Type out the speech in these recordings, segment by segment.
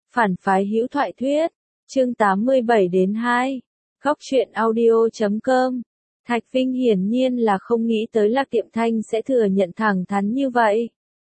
Phản phái hữu thoại thuyết, chương 87-2, góc truyện audio.com. Thạch Vinh hiển nhiên là không nghĩ tới Lạc Tiệm Thanh sẽ thừa nhận thẳng thắn như vậy.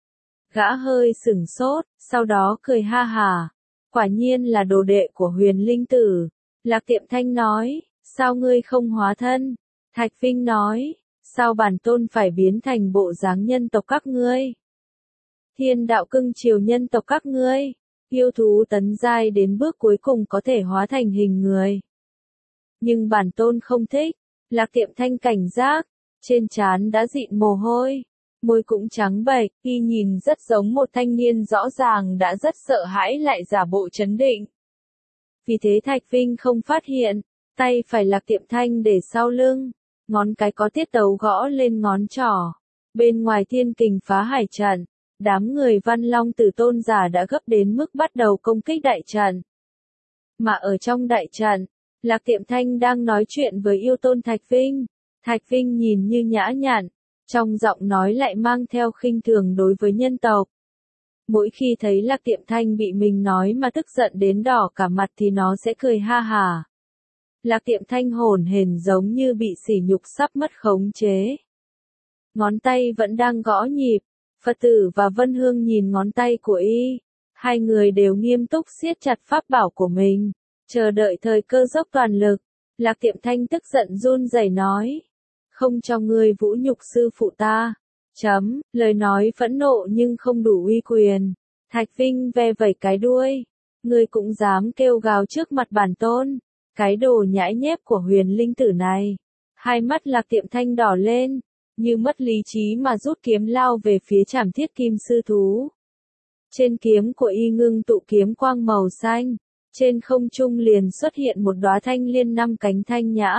Gã hơi sửng sốt, sau đó cười ha hả. Quả nhiên là đồ đệ của Huyền Linh Tử. Lạc Tiệm Thanh nói, sao ngươi không hóa thân? Thạch Vinh nói, sao bản tôn phải biến thành bộ dáng nhân tộc các ngươi? Thiên đạo cưng chiều nhân tộc các ngươi, yêu thú tấn giai đến bước cuối cùng có thể hóa thành hình người. Nhưng bản tôn không thích. Lạc Tiệm Thanh cảnh giác, trên trán đã dịn mồ hôi, môi cũng trắng bệch, y nhìn rất giống một thanh niên rõ ràng đã rất sợ hãi lại giả bộ trấn định. Vì thế Thạch Vinh không phát hiện, tay phải Lạc Tiệm Thanh để sau lưng, ngón cái có tiết tấu gõ lên ngón trỏ. Bên ngoài thiên kình phá hải trận, đám người Văn Long Tử Tôn giả đã gấp đến mức bắt đầu công kích đại trận. Mà ở trong đại trận, Lạc Tiệm Thanh đang nói chuyện với yêu tôn Thạch Vinh. Thạch Vinh nhìn như nhã nhặn, trong giọng nói lại mang theo khinh thường đối với nhân tộc. Mỗi khi thấy Lạc Tiệm Thanh bị mình nói mà tức giận đến đỏ cả mặt thì nó sẽ cười ha hà. Lạc Tiệm Thanh hổn hển giống như bị sỉ nhục sắp mất khống chế. Ngón tay vẫn đang gõ nhịp, Phật tử và Vân Hương nhìn ngón tay của y. Hai người đều nghiêm túc siết chặt pháp bảo của mình, chờ đợi thời cơ dốc toàn lực. Lạc Tiệm Thanh tức giận run rẩy nói, không cho ngươi vũ nhục sư phụ ta. Lời nói phẫn nộ nhưng không đủ uy quyền. Thạch Vinh ve vẩy cái đuôi, ngươi cũng dám kêu gào trước mặt bản tôn, cái đồ nhãi nhép của Huyền Linh Tử này. Hai mắt Lạc Tiệm Thanh đỏ lên, như mất lý trí mà rút kiếm lao về phía Trảm Thiết Kim Sư Thú. Trên kiếm của y ngưng tụ kiếm quang màu xanh, trên không trung liền xuất hiện một đóa thanh liên 5 cánh thanh nhã,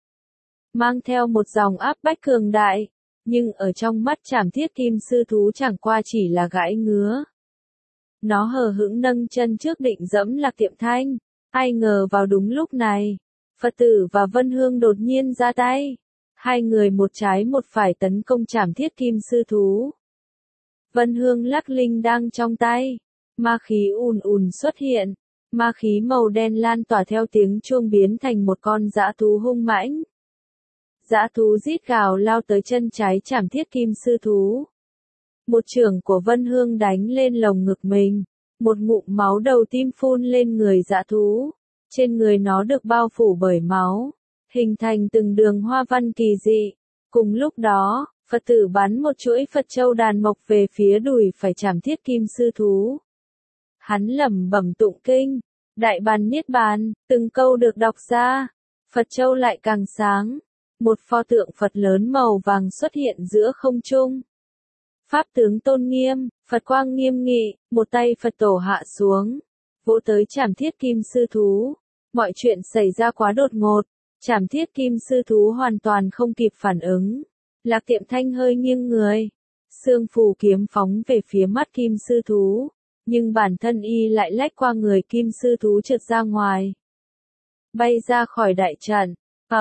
mang theo một dòng áp bách cường đại, nhưng ở trong mắt Trảm Thiết Kim Sư Thú chẳng qua chỉ là gãi ngứa. Nó hờ hững nâng chân trước định dẫm Lạc Tiệm Thanh, ai ngờ vào đúng lúc này, Phật tử và Vân Hương đột nhiên ra tay. Hai người một trái một phải tấn công Trảm Thiết Kim Sư Thú. Vân Hương lắc linh đang trong tay, ma khí ùn ùn xuất hiện, ma khí màu đen lan tỏa theo tiếng chuông biến thành một con dã thú hung mãnh. Dã thú rít gào lao tới chân trái Trảm Thiết Kim Sư Thú. Một chưởng của Vân Hương đánh lên lồng ngực mình, một ngụm máu đầu tim phun lên người dã thú, trên người nó được bao phủ bởi máu, hình thành từng đường hoa văn kỳ dị. Cùng lúc đó, Phật tử bắn một chuỗi Phật châu đàn mộc về phía đùi phải Trảm Thiết Kim Sư Thú. Hắn lẩm bẩm tụng kinh, đại bàn niết bàn, từng câu được đọc ra, Phật châu lại càng sáng. Một pho tượng Phật lớn màu vàng xuất hiện giữa không trung. Pháp tướng tôn nghiêm, Phật quang nghiêm nghị, một tay Phật tổ hạ xuống, vỗ tới Trảm Thiết Kim Sư Thú. Mọi chuyện xảy ra quá đột ngột, Trảm Thiết Kim Sư Thú hoàn toàn không kịp phản ứng. Lạc Tiệm Thanh hơi nghiêng người, xương phù kiếm phóng về phía mắt Kim Sư Thú, nhưng bản thân y lại lách qua người Kim Sư Thú trượt ra ngoài, bay ra khỏi đại trận.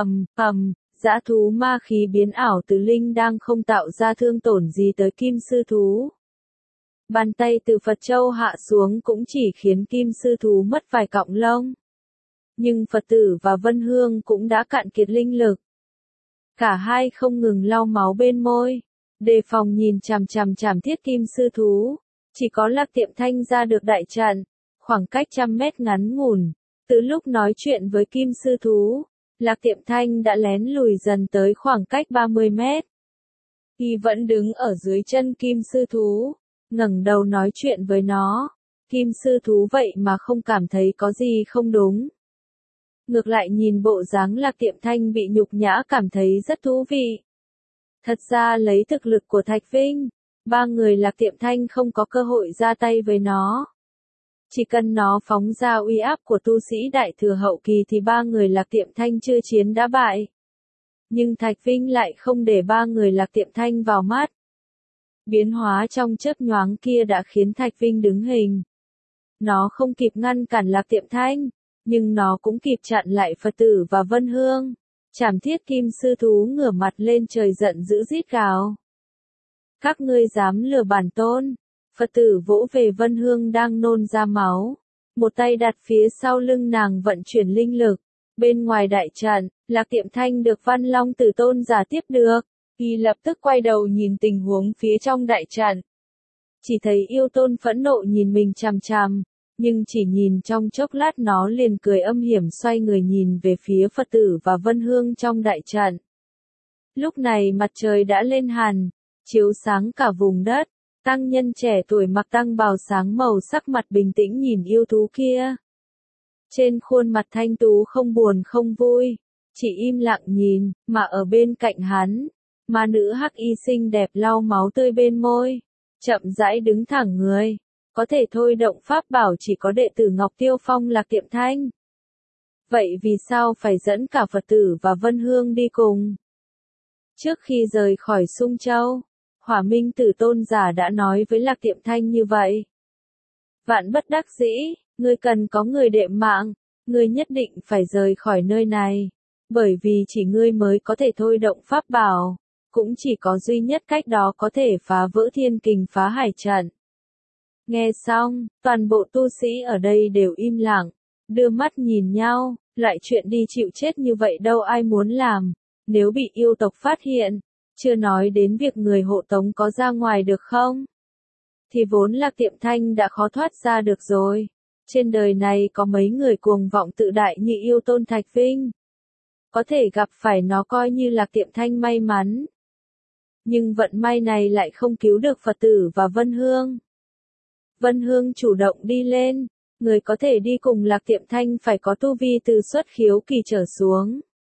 Dã thú ma khí biến ảo từ linh đang không tạo ra thương tổn gì tới Kim Sư Thú. Bàn tay từ Phật châu hạ xuống cũng chỉ khiến Kim Sư Thú mất vài cọng lông. Nhưng Phật tử và Vân Hương cũng đã cạn kiệt linh lực. Cả hai không ngừng lau máu bên môi, đề phòng nhìn chằm chằm Trảm Thiết Kim Sư Thú. Chỉ có Lạc Tiệm Thanh ra được đại trận, khoảng cách 100 mét ngắn ngủn. Từ lúc nói chuyện với Kim Sư Thú, Lạc Tiệm Thanh đã lén lùi dần tới khoảng cách 30 mét. Y vẫn đứng ở dưới chân Kim Sư Thú, ngẩng đầu nói chuyện với nó. Kim Sư Thú vậy mà không cảm thấy có gì không đúng. Ngược lại nhìn bộ dáng Lạc Tiệm Thanh bị nhục nhã cảm thấy rất thú vị. Thật ra lấy thực lực của Thạch Vinh, ba người Lạc Tiệm Thanh không có cơ hội ra tay với nó. Chỉ cần nó phóng ra uy áp của tu sĩ đại thừa hậu kỳ thì ba người Lạc Tiệm Thanh chưa chiến đã bại. Nhưng Thạch Vinh lại không để ba người Lạc Tiệm Thanh vào mắt. Biến hóa trong chớp nhoáng kia đã khiến Thạch Vinh đứng hình. Nó không kịp ngăn cản Lạc Tiệm Thanh, nhưng nó cũng kịp chặn lại Phật tử và Vân Hương. Trảm Thiết Kim Sư Thú ngửa mặt lên trời giận dữ rít gào. Các ngươi dám lừa bản tôn. Phật tử vỗ về Vân Hương đang nôn ra máu. một tay đặt phía sau lưng nàng vận chuyển linh lực. Bên ngoài đại trận, Lạc Tiệm Thanh được Văn Long Tử Tôn giả tiếp được, y lập tức quay đầu nhìn tình huống phía trong đại trận. Chỉ thấy yêu tôn phẫn nộ nhìn mình chằm chằm, nhưng chỉ nhìn trong chốc lát nó liền cười âm hiểm xoay người nhìn về phía Phật tử và Vân Hương trong đại trận. Lúc này mặt trời đã lên hẳn, chiếu sáng cả vùng đất, tăng nhân trẻ tuổi mặc tăng bào sáng màu sắc mặt bình tĩnh nhìn yêu thú kia. Trên khuôn mặt thanh tú không buồn không vui, chỉ im lặng nhìn, mà ở bên cạnh hắn, ma nữ hắc y xinh đẹp lau máu tươi bên môi, chậm rãi đứng thẳng người, có thể thôi động pháp bảo chỉ có đệ tử Ngọc Tiêu Phong Lạc Tiệm Thanh. Vậy vì sao phải dẫn cả Phật tử và Vân Hương đi cùng? Trước khi rời khỏi Sung Châu, Hỏa Minh Tử Tôn giả đã nói với Lạc Tiệm Thanh như vậy. Vạn bất đắc dĩ, ngươi cần có người đệm mạng, ngươi nhất định phải rời khỏi nơi này, bởi vì chỉ ngươi mới có thể thôi động pháp bảo, cũng chỉ có duy nhất cách đó có thể phá vỡ thiên kình phá hải trận. Nghe xong, toàn bộ tu sĩ ở đây đều im lặng, đưa mắt nhìn nhau, lại chuyện đi chịu chết như vậy đâu ai muốn làm, nếu bị yêu tộc phát hiện, chưa nói đến việc người hộ tống có ra ngoài được không, thì vốn Lạc Tiệm Thanh đã khó thoát ra được rồi. Trên đời này có mấy người cuồng vọng tự đại như yêu tôn Thạch Vinh. Có thể gặp phải nó coi như Lạc Tiệm Thanh may mắn. Nhưng vận may này lại không cứu được Phật tử và Vân Hương. Vân Hương chủ động đi lên, người có thể đi cùng Lạc Tiệm Thanh phải có tu vi từ xuất khiếu kỳ trở xuống.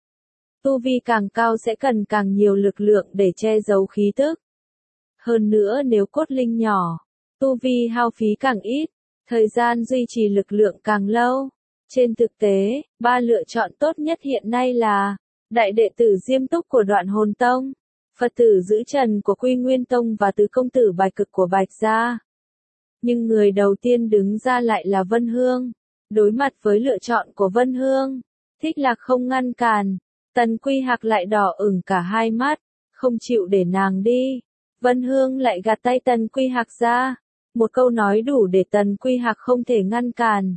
Tu vi càng cao sẽ cần càng nhiều lực lượng để che giấu khí tức. Hơn nữa nếu cốt linh nhỏ, tu vi hao phí càng ít, thời gian duy trì lực lượng càng lâu. Trên thực tế, ba lựa chọn tốt nhất hiện nay là đại đệ tử Diêm Túc của Đoạn Hồn Tông, Phật tử Giữ Trần của Quy Nguyên Tông và tứ công tử Bạch Cực của Bạch Gia. Nhưng người đầu tiên đứng ra lại là Vân Hương. Đối mặt với lựa chọn của Vân Hương, Thích Lạc không ngăn cản, Tần Quy Hạc lại đỏ ửng cả hai mắt, không chịu để nàng đi. Vân Hương lại gạt tay Tần Quy Hạc ra, một câu nói đủ để Tần Quy Hạc không thể ngăn cản.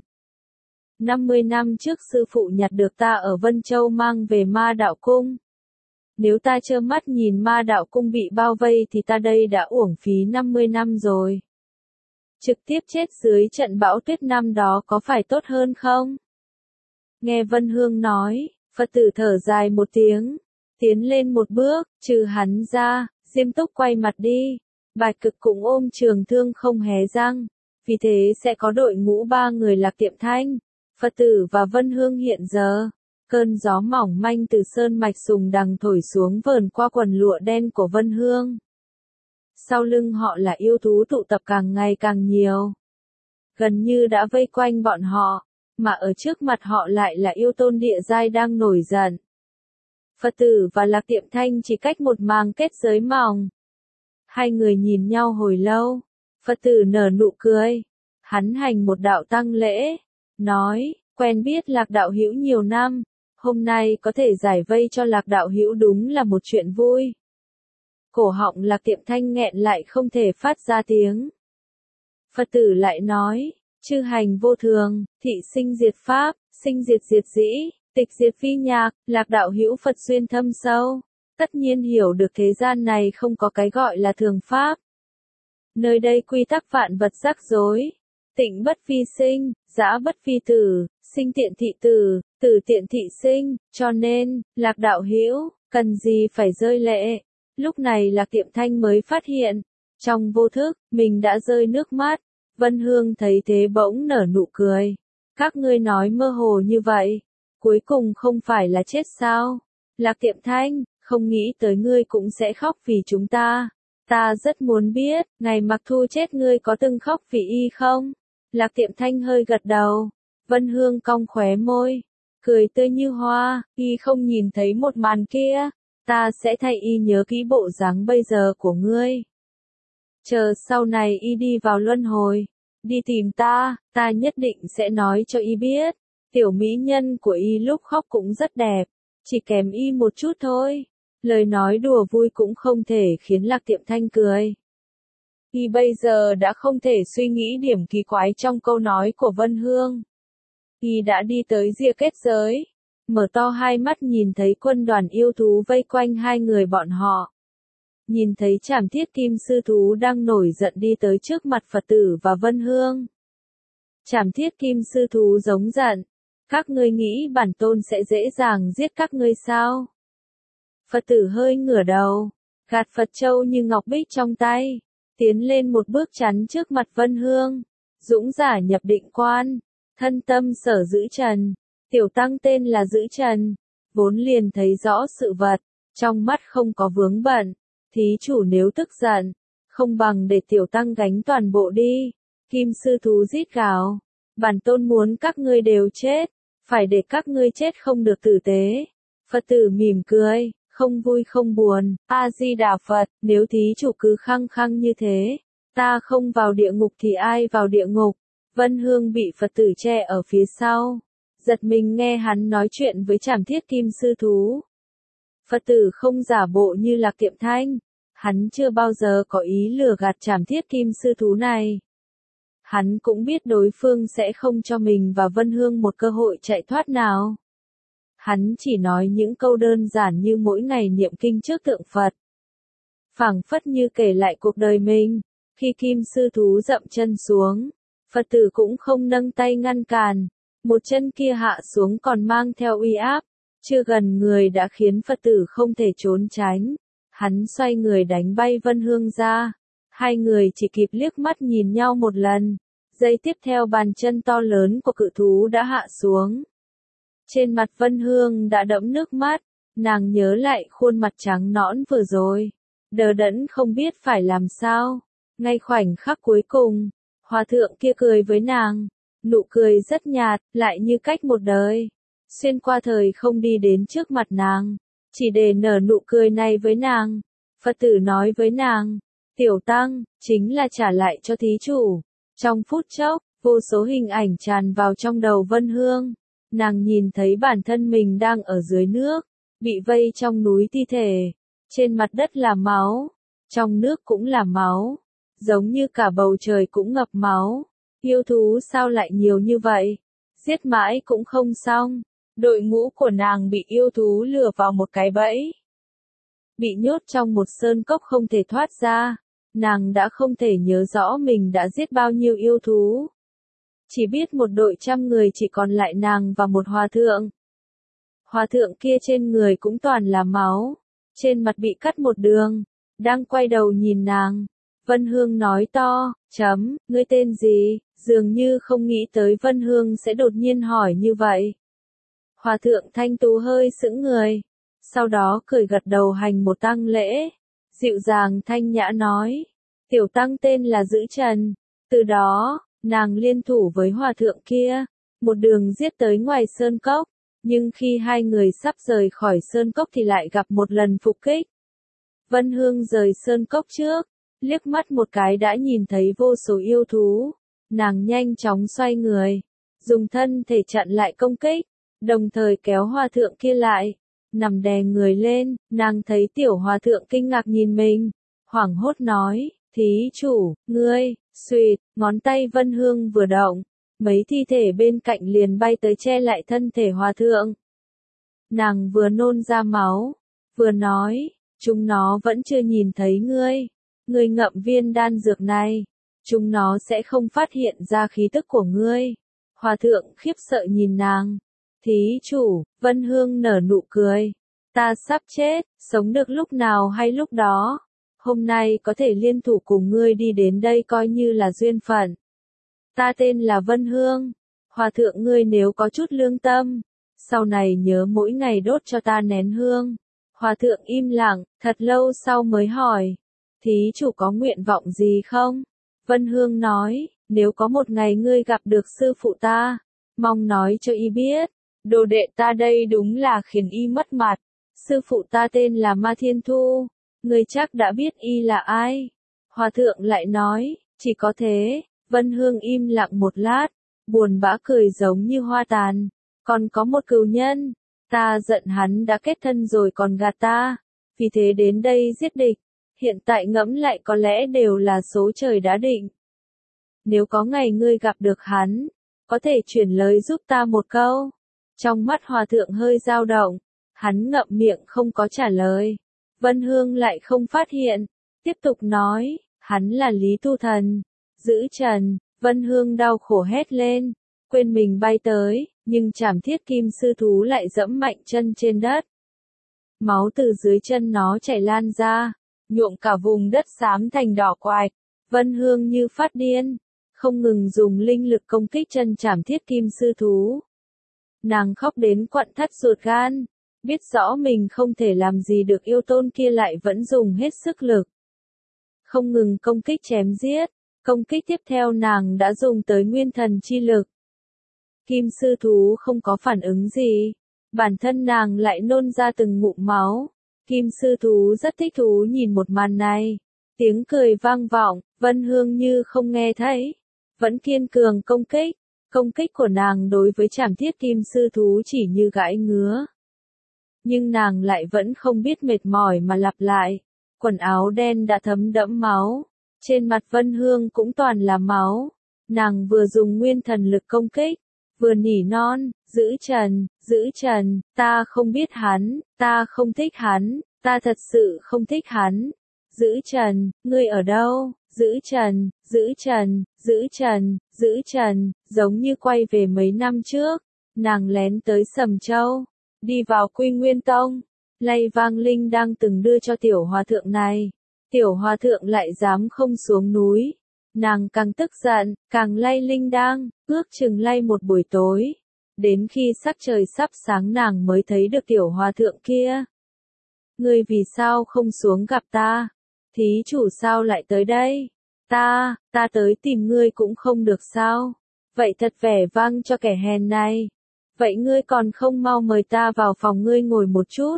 50 năm trước sư phụ nhặt được ta ở Vân Châu mang về Ma Đạo Cung. Nếu ta trơ mắt nhìn Ma Đạo Cung bị bao vây thì ta đây đã uổng phí 50 năm rồi. Trực tiếp chết dưới trận bão tuyết năm đó có phải tốt hơn không? Nghe Vân Hương nói, Phật tử thở dài một tiếng, tiến lên một bước, trừ hắn ra, Diêm Túc quay mặt đi. Bạch Cực cũng ôm trường thương không hé răng, vì thế sẽ có đội ngũ ba người Lạc Tiệm Thanh, Phật tử và Vân Hương hiện giờ. Cơn gió mỏng manh từ sơn mạch sùng đằng thổi xuống vờn qua quần lụa đen của Vân Hương. Sau lưng họ là yêu thú tụ tập càng ngày càng nhiều. Gần như đã vây quanh bọn họ, mà ở trước mặt họ lại là yêu tôn địa giai đang nổi giận. Phật tử và Lạc Tiệm Thanh chỉ cách một màng kết giới mỏng. Hai người nhìn nhau hồi lâu, Phật tử nở nụ cười. Hắn hành một đạo tăng lễ, nói, quen biết Lạc đạo hữu nhiều năm, hôm nay có thể giải vây cho Lạc đạo hữu đúng là một chuyện vui. Cổ họng Lạc Tiệm Thanh nghẹn lại không thể phát ra tiếng. Phật tử lại nói, chư hành vô thường, thị sinh diệt pháp, sinh diệt diệt dĩ, tịch diệt phi nhạc, Lạc đạo hữu Phật duyên thâm sâu, tất nhiên hiểu được thế gian này không có cái gọi là thường pháp. Nơi đây quy tắc vạn vật rắc rối, tịnh bất phi sinh, dã bất phi tử, sinh tiện thị tử, tử tiện thị sinh, cho nên, Lạc đạo hữu, cần gì phải rơi lệ. Lúc này Lạc Tiệm Thanh mới phát hiện, trong vô thức, mình đã rơi nước mắt. Vân Hương thấy thế bỗng nở nụ cười. Các ngươi nói mơ hồ như vậy, cuối cùng không phải là chết sao? Lạc Tiệm Thanh, không nghĩ tới ngươi cũng sẽ khóc vì chúng ta. Ta rất muốn biết, ngày Mặc Thu chết ngươi có từng khóc vì y không? Lạc Tiệm Thanh hơi gật đầu. Vân Hương cong khóe môi, cười tươi như hoa, y không nhìn thấy một màn kia. Ta sẽ thay y nhớ kỹ bộ dáng bây giờ của ngươi. Chờ sau này y đi vào luân hồi, đi tìm ta nhất định sẽ nói cho y biết. Tiểu mỹ nhân của y lúc khóc cũng rất đẹp, chỉ kém y một chút thôi. Lời nói đùa vui cũng không thể khiến Lạc Tiệm Thanh cười. Y bây giờ đã không thể suy nghĩ điểm kỳ quái trong câu nói của Vân Hương. Y đã đi tới rìa kết giới, mở to hai mắt nhìn thấy quân đoàn yêu thú vây quanh hai người bọn họ. Nhìn thấy Trảm Thiết Kim Sư Thú đang nổi giận đi tới trước mặt Phật tử và Vân Hương. Trảm Thiết Kim Sư Thú giống giận, các ngươi nghĩ bản tôn sẽ dễ dàng giết các ngươi sao? Phật tử hơi ngửa đầu, gạt Phật châu như ngọc bích trong tay, tiến lên một bước chắn trước mặt Vân Hương, dũng giả nhập định quan, thân tâm sở giữ trần, tiểu tăng tên là Giữ Trần, vốn liền thấy rõ sự vật, trong mắt không có vướng bận, thí chủ nếu tức giận, không bằng để tiểu tăng gánh toàn bộ đi. Kim Sư Thú rít gào, bản tôn muốn các ngươi đều chết, phải để các ngươi chết không được tử tế. Phật tử mỉm cười, không vui không buồn, A-di-đà Phật, nếu thí chủ cứ khăng khăng như thế, ta không vào địa ngục thì ai vào địa ngục? Vân Hương bị Phật tử che ở phía sau, giật mình nghe hắn nói chuyện với Trảm Thiết Kim Sư Thú. Phật tử không giả bộ như Lạc Kiệm Thanh, hắn chưa bao giờ có ý lừa gạt Trảm Thiết Kim Sư Thú này. Hắn cũng biết đối phương sẽ không cho mình và Vân Hương một cơ hội chạy thoát nào. Hắn chỉ nói những câu đơn giản như mỗi ngày niệm kinh trước tượng Phật. Phảng phất như kể lại cuộc đời mình, khi Kim Sư Thú dậm chân xuống, Phật tử cũng không nâng tay ngăn cản, một chân kia hạ xuống còn mang theo uy áp, chưa gần người đã khiến Phật tử không thể trốn tránh. Hắn xoay người đánh bay Vân Hương ra, hai người chỉ kịp liếc mắt nhìn nhau một lần, giây tiếp theo bàn chân to lớn của cự thú đã hạ xuống. Trên mặt Vân Hương đã đẫm nước mắt, nàng nhớ lại khuôn mặt trắng nõn vừa rồi, đờ đẫn không biết phải làm sao. Ngay khoảnh khắc cuối cùng, hòa thượng kia cười với nàng, nụ cười rất nhạt, lại như cách một đời, xuyên qua thời không đi đến trước mặt nàng, chỉ để nở nụ cười này với nàng. Phật tử nói với nàng, tiểu tăng, chính là trả lại cho thí chủ. Trong phút chốc, vô số hình ảnh tràn vào trong đầu Vân Hương. Nàng nhìn thấy bản thân mình đang ở dưới nước, bị vây trong núi thi thể, trên mặt đất là máu, trong nước cũng là máu, giống như cả bầu trời cũng ngập máu. Yêu thú sao lại nhiều như vậy? Giết mãi cũng không xong. Đội ngũ của nàng bị yêu thú lừa vào một cái bẫy, bị nhốt trong một sơn cốc không thể thoát ra. Nàng đã không thể nhớ rõ mình đã giết bao nhiêu yêu thú. Chỉ biết một đội 100 người chỉ còn lại nàng và một hòa thượng. Hòa thượng kia trên người cũng toàn là máu, trên mặt bị cắt một đường, đang quay đầu nhìn nàng. Vân Hương nói to, ngươi tên gì? Dường như không nghĩ tới Vân Hương sẽ đột nhiên hỏi như vậy. Hòa thượng thanh tú hơi sững người, sau đó cười gật đầu hành một tang lễ, dịu dàng thanh nhã nói, tiểu tăng tên là Giữ Trần. Từ đó, nàng liên thủ với hòa thượng kia, một đường giết tới ngoài sơn cốc, nhưng khi hai người sắp rời khỏi sơn cốc thì lại gặp một lần phục kích. Vân Hương rời sơn cốc trước, liếc mắt một cái đã nhìn thấy vô số yêu thú, nàng nhanh chóng xoay người, dùng thân thể chặn lại công kích, đồng thời kéo hòa thượng kia lại, nằm đè người lên. Nàng thấy tiểu hòa thượng kinh ngạc nhìn mình, hoảng hốt nói, thí chủ, ngươi, xuyệt, ngón tay Vân Hương vừa động, mấy thi thể bên cạnh liền bay tới che lại thân thể hòa thượng. Nàng vừa nôn ra máu, vừa nói, chúng nó vẫn chưa nhìn thấy ngươi, ngươi ngậm viên đan dược này, chúng nó sẽ không phát hiện ra khí tức của ngươi. Hòa thượng khiếp sợ nhìn nàng, thí chủ, Vân Hương nở nụ cười, ta sắp chết, sống được lúc nào hay lúc đó. Hôm nay có thể liên thủ cùng ngươi đi đến đây coi như là duyên phận. Ta tên là Vân Hương. Hòa thượng ngươi nếu có chút lương tâm, sau này nhớ mỗi ngày đốt cho ta nén hương. Hòa thượng im lặng, thật lâu sau mới hỏi, thí chủ có nguyện vọng gì không? Vân Hương nói, nếu có một ngày ngươi gặp được sư phụ ta, mong nói cho y biết, đồ đệ ta đây đúng là khiến y mất mặt. Sư phụ ta tên là Ma Thiên Thu. Ngươi chắc đã biết y là ai. Hòa thượng lại nói, chỉ có thế. Vân Hương im lặng một lát, buồn bã cười giống như hoa tàn. Còn có một cừu nhân, ta giận hắn đã kết thân rồi còn gạt ta, vì thế đến đây giết địch. hiện tại ngẫm lại có lẽ đều là số trời đã định. Nếu có ngày ngươi gặp được hắn, có thể chuyển lời giúp ta một câu. Trong mắt hòa thượng hơi dao động, hắn ngậm miệng không có trả lời. Vân Hương lại không phát hiện, tiếp tục nói, hắn là Lý Tu Thần. Giữ Trần, Vân Hương đau khổ hét lên, quên mình bay tới, nhưng Trảm Thiết Kim Sư Thú lại dẫm mạnh chân trên đất. Máu từ dưới chân nó chảy lan ra, nhuộm cả vùng đất xám thành đỏ quạch. Vân Hương như phát điên, không ngừng dùng linh lực công kích chân Trảm Thiết Kim Sư Thú. Nàng khóc đến quặn thắt ruột gan, biết rõ mình không thể làm gì được yêu tôn kia lại vẫn dùng hết sức lực. Không ngừng công kích chém giết, công kích tiếp theo nàng đã dùng tới nguyên thần chi lực. Kim Sư Thú không có phản ứng gì, bản thân nàng lại nôn ra từng ngụm máu. Kim Sư Thú rất thích thú nhìn một màn này, tiếng cười vang vọng, Vân Hương như không nghe thấy, vẫn kiên cường công kích. Công kích của nàng đối với Trảm Thiết Kim Sư Thú chỉ như gãi ngứa. Nhưng nàng lại vẫn không biết mệt mỏi mà lặp lại. Quần áo đen đã thấm đẫm máu, trên mặt Vân Hương cũng toàn là máu. Nàng vừa dùng nguyên thần lực công kích, vừa nỉ non, giữ Trần, ta không biết hắn, ta không thích hắn, ta thật sự không thích hắn. Giữ Trần, ngươi ở đâu? Giữ Trần, giống như quay về mấy năm trước, nàng lén tới Sầm Châu, đi vào Quy Nguyên Tông, lay vang linh đang từng đưa cho tiểu hòa thượng này. Tiểu hòa thượng lại dám không xuống núi, nàng càng tức giận, càng lay linh đang, ước chừng lay một buổi tối, đến khi sắc trời sắp sáng nàng mới thấy được tiểu hòa thượng kia. Ngươi vì sao không xuống gặp ta? Thí chủ sao lại tới đây? Ta tới tìm ngươi cũng không được sao? Vậy thật vẻ vang cho kẻ hèn này. Vậy ngươi còn không mau mời ta vào phòng ngươi ngồi một chút.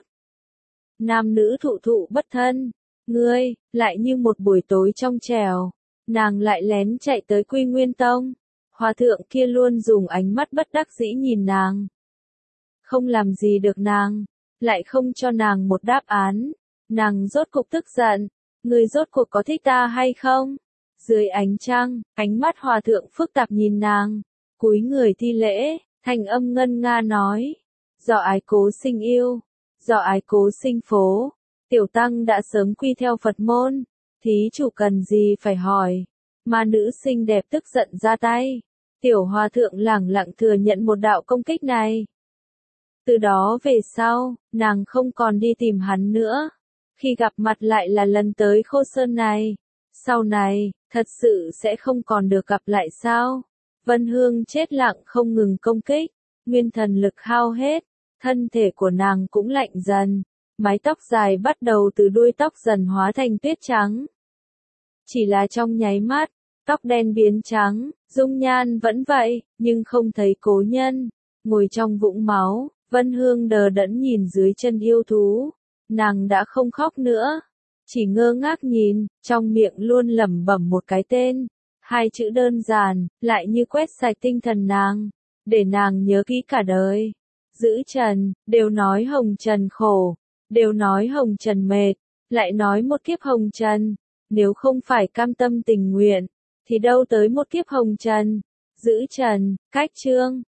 Nam nữ thụ thụ bất thân. Ngươi, lại như một buổi tối trong trèo. Nàng lại lén chạy tới Quy Nguyên Tông. Hòa thượng kia luôn dùng ánh mắt bất đắc dĩ nhìn nàng. Không làm gì được nàng. Lại không cho nàng một đáp án. Nàng rốt cục tức giận. Ngươi rốt cuộc có thích ta hay không? Dưới ánh trăng, ánh mắt hòa thượng phức tạp nhìn nàng, cúi người thi lễ, thanh âm ngân nga nói, do ái cố sinh yêu, do ái cố sinh phố, tiểu tăng đã sớm quy theo Phật môn, thí chủ cần gì phải hỏi, mà nữ xinh đẹp tức giận ra tay, tiểu hòa thượng lẳng lặng thừa nhận một đạo công kích này. Từ đó về sau, nàng không còn đi tìm hắn nữa, khi gặp mặt lại là lần tới Khô Sơn này. Sau này, thật sự sẽ không còn được gặp lại sao? Vân Hương chết lặng không ngừng công kích, nguyên thần lực hao hết, thân thể của nàng cũng lạnh dần, mái tóc dài bắt đầu từ đuôi tóc dần hóa thành tuyết trắng. Chỉ là trong nháy mắt, tóc đen biến trắng, dung nhan vẫn vậy, nhưng không thấy cố nhân, ngồi trong vũng máu, Vân Hương đờ đẫn nhìn dưới chân yêu thú, nàng đã không khóc nữa. Chỉ ngơ ngác nhìn, trong miệng luôn lẩm bẩm một cái tên, hai chữ đơn giản, lại như quét sạch tinh thần nàng, để nàng nhớ kỹ cả đời. Giữ Trần, đều nói Hồng Trần khổ, đều nói Hồng Trần mệt, lại nói một kiếp Hồng Trần, nếu không phải cam tâm tình nguyện, thì đâu tới một kiếp Hồng Trần. Giữ Trần, cách chương.